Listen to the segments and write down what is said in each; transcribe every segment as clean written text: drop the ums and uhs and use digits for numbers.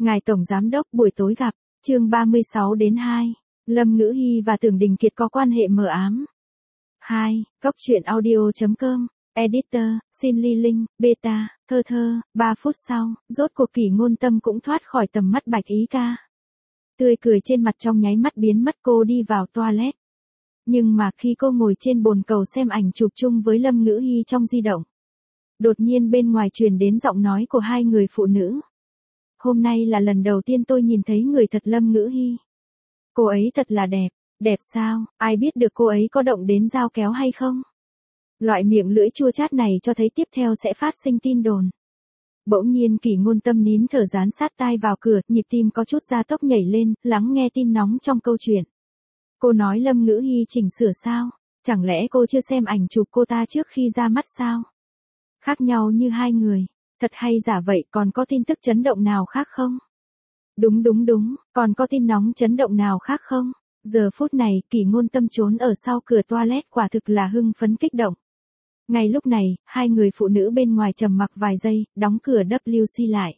Ngài Tổng Giám đốc buổi tối gặp, chương 36-2, Lâm Ngữ Hy và Tưởng Đình Kiệt có quan hệ mờ ám. 2. Góc truyện audio.com, Editor, xin ly link, beta, thơ, 3 phút sau, rốt cuộc Kỷ Ngôn Tâm cũng thoát khỏi tầm mắt Bạch Ý ca. Tươi cười trên mặt trong nháy mắt biến mất, cô đi vào toilet. Nhưng mà khi cô ngồi trên bồn cầu xem ảnh chụp chung với Lâm Ngữ Hy trong di động, đột nhiên bên ngoài truyền đến giọng nói của hai người phụ nữ. Hôm nay là lần đầu tiên tôi nhìn thấy người thật Lâm Ngữ Hy. Cô ấy thật là đẹp. Đẹp sao, ai biết được cô ấy có động đến dao kéo hay không? Loại miệng lưỡi chua chát này cho thấy tiếp theo sẽ phát sinh tin đồn. Bỗng nhiên Kỷ Ngôn Tâm nín thở dán sát tai vào cửa, nhịp tim có chút gia tốc nhảy lên, lắng nghe tin nóng trong câu chuyện. Cô nói Lâm Ngữ Hy chỉnh sửa sao? Chẳng lẽ cô chưa xem ảnh chụp cô ta trước khi ra mắt sao? Khác nhau như hai người. Thật hay giả vậy, còn có tin tức chấn động nào khác không? Đúng, còn có tin nóng chấn động nào khác không? Giờ phút này, Kỷ Ngôn Tâm trốn ở sau cửa toilet quả thực là hưng phấn kích động. Ngay lúc này, hai người phụ nữ bên ngoài trầm mặc vài giây, đóng cửa WC lại.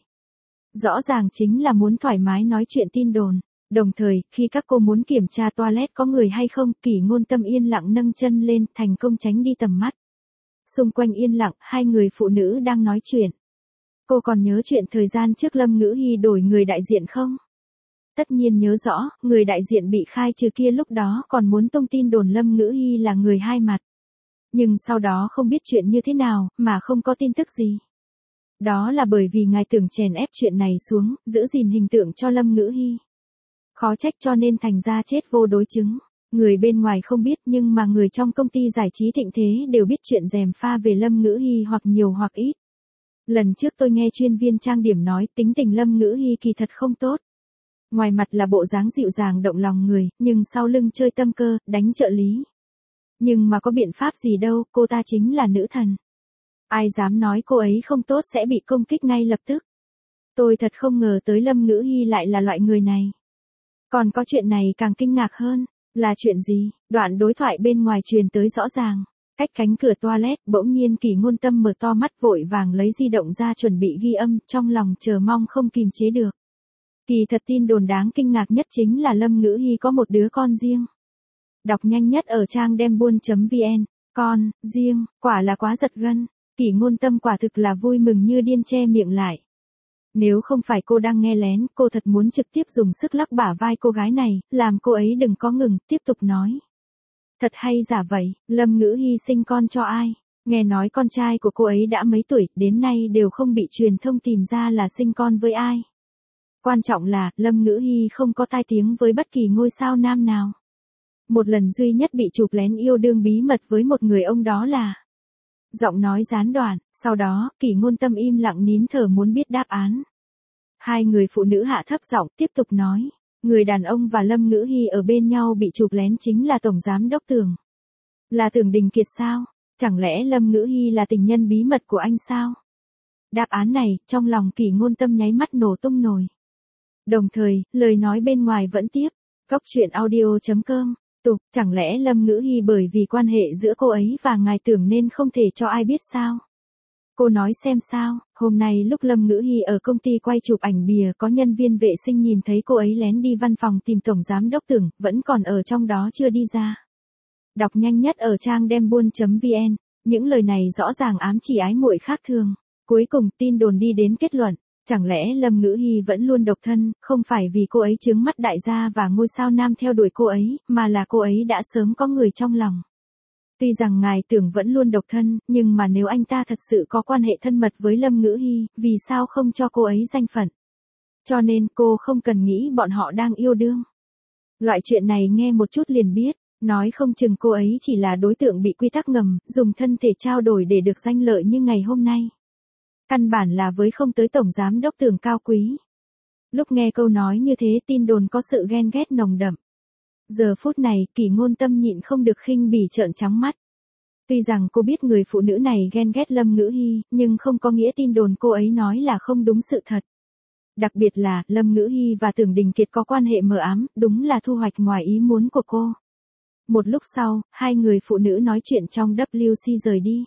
Rõ ràng chính là muốn thoải mái nói chuyện tin đồn. Đồng thời, khi các cô muốn kiểm tra toilet có người hay không, Kỷ Ngôn Tâm yên lặng nâng chân lên, thành công tránh đi tầm mắt. Xung quanh yên lặng, hai người phụ nữ đang nói chuyện. Cô còn nhớ chuyện thời gian trước Lâm Ngữ Hy đổi người đại diện không? Tất nhiên nhớ rõ, người đại diện bị khai trừ kia lúc đó còn muốn tung tin đồn Lâm Ngữ Hy là người hai mặt. Nhưng sau đó không biết chuyện như thế nào, mà không có tin tức gì. Đó là bởi vì ngài Tưởng chèn ép chuyện này xuống, giữ gìn hình tượng cho Lâm Ngữ Hy. Khó trách cho nên thành ra chết vô đối chứng. Người bên ngoài không biết nhưng mà người trong công ty giải trí thịnh thế đều biết chuyện gièm pha về Lâm Ngữ Hy hoặc nhiều hoặc ít. Lần trước tôi nghe chuyên viên trang điểm nói tính tình Lâm Ngữ Hy kỳ thật không tốt. Ngoài mặt là bộ dáng dịu dàng động lòng người, nhưng sau lưng chơi tâm cơ, đánh trợ lý. Nhưng mà có biện pháp gì đâu, cô ta chính là nữ thần. Ai dám nói cô ấy không tốt sẽ bị công kích ngay lập tức. Tôi thật không ngờ tới Lâm Ngữ Hy lại là loại người này. Còn có chuyện này càng kinh ngạc hơn, là chuyện gì? Đoạn đối thoại bên ngoài truyền tới rõ ràng. Cách cánh cửa toilet, bỗng nhiên Kỷ Ngôn Tâm mở to mắt vội vàng lấy di động ra chuẩn bị ghi âm, trong lòng chờ mong không kìm chế được. Kỳ thật tin đồn đáng kinh ngạc nhất chính là Lâm Ngữ Hy có một đứa con riêng. Đọc nhanh nhất ở trang dembuôn.vn, con, riêng, quả là quá giật gân. Kỷ Ngôn Tâm quả thực là vui mừng như điên che miệng lại. Nếu không phải cô đang nghe lén, cô thật muốn trực tiếp dùng sức lắc bả vai cô gái này, làm cô ấy đừng có ngừng, tiếp tục nói. Thật hay giả vậy, Lâm Ngữ Hy sinh con cho ai? Nghe nói con trai của cô ấy đã mấy tuổi, đến nay đều không bị truyền thông tìm ra là sinh con với ai. Quan trọng là, Lâm Ngữ Hy không có tai tiếng với bất kỳ ngôi sao nam nào. Một lần duy nhất bị chụp lén yêu đương bí mật với một người ông đó là... Giọng nói gián đoạn, sau đó, Kỷ Ngôn Tâm im lặng nín thở muốn biết đáp án. Hai người phụ nữ hạ thấp giọng tiếp tục nói. Người đàn ông và Lâm Ngữ Hy ở bên nhau bị chụp lén chính là Tổng Giám đốc Tưởng. Là Tưởng Đình Kiệt sao? Chẳng lẽ Lâm Ngữ Hy là tình nhân bí mật của anh sao? Đáp án này, trong lòng Kỷ Ngôn Tâm nháy mắt nổ tung nổi. Đồng thời, lời nói bên ngoài vẫn tiếp. Góc truyện audio.com, chẳng lẽ Lâm Ngữ Hy bởi vì quan hệ giữa cô ấy và ngài Tưởng nên không thể cho ai biết sao? Cô nói xem sao, hôm nay lúc Lâm Ngữ Hy ở công ty quay chụp ảnh bìa có nhân viên vệ sinh nhìn thấy cô ấy lén đi văn phòng tìm Tổng Giám đốc Tưởng, vẫn còn ở trong đó chưa đi ra. Đọc nhanh nhất ở trang dembuôn.vn, những lời này rõ ràng ám chỉ ái muội khác thường. Cuối cùng tin đồn đi đến kết luận, chẳng lẽ Lâm Ngữ Hy vẫn luôn độc thân, không phải vì cô ấy chướng mắt đại gia và ngôi sao nam theo đuổi cô ấy, mà là cô ấy đã sớm có người trong lòng. Tuy rằng ngài Tưởng vẫn luôn độc thân, nhưng mà nếu anh ta thật sự có quan hệ thân mật với Lâm Ngữ Hy, vì sao không cho cô ấy danh phận? Cho nên cô không cần nghĩ bọn họ đang yêu đương. Loại chuyện này nghe một chút liền biết, nói không chừng cô ấy chỉ là đối tượng bị quy tắc ngầm, dùng thân thể trao đổi để được danh lợi như ngày hôm nay. Căn bản là với không tới Tổng Giám đốc Tưởng cao quý. Lúc nghe câu nói như thế tin đồn có sự ghen ghét nồng đậm. Giờ phút này, Kỷ Ngôn Tâm nhịn không được khinh bỉ trợn trắng mắt. Tuy rằng cô biết người phụ nữ này ghen ghét Lâm Ngữ Hy, nhưng không có nghĩa tin đồn cô ấy nói là không đúng sự thật. Đặc biệt là, Lâm Ngữ Hy và Tưởng Đình Kiệt có quan hệ mờ ám, đúng là thu hoạch ngoài ý muốn của cô. Một lúc sau, hai người phụ nữ nói chuyện trong WC rời đi.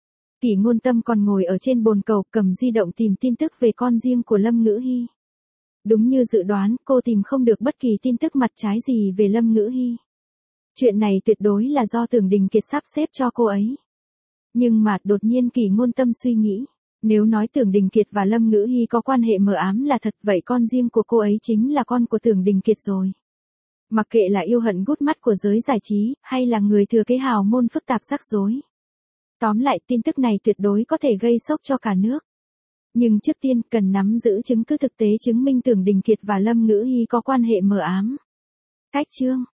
Kỷ Ngôn Tâm còn ngồi ở trên bồn cầu cầm di động tìm tin tức về con riêng của Lâm Ngữ Hy. Đúng như dự đoán, cô tìm không được bất kỳ tin tức mặt trái gì về Lâm Ngữ Hy. Chuyện này tuyệt đối là do Tưởng Đình Kiệt sắp xếp cho cô ấy. Nhưng mà đột nhiên Kỳ Ngôn Tâm suy nghĩ, nếu nói Tưởng Đình Kiệt và Lâm Ngữ Hy có quan hệ mờ ám là thật, vậy con riêng của cô ấy chính là con của Tưởng Đình Kiệt rồi. Mặc kệ là yêu hận gút mắt của giới giải trí, hay là người thừa kế hào môn phức tạp rắc rối. Tóm lại, tin tức này tuyệt đối có thể gây sốc cho cả nước. Nhưng trước tiên, cần nắm giữ chứng cứ thực tế chứng minh Tưởng Đình Kiệt và Lâm Ngữ Hy có quan hệ mờ ám. Cách chương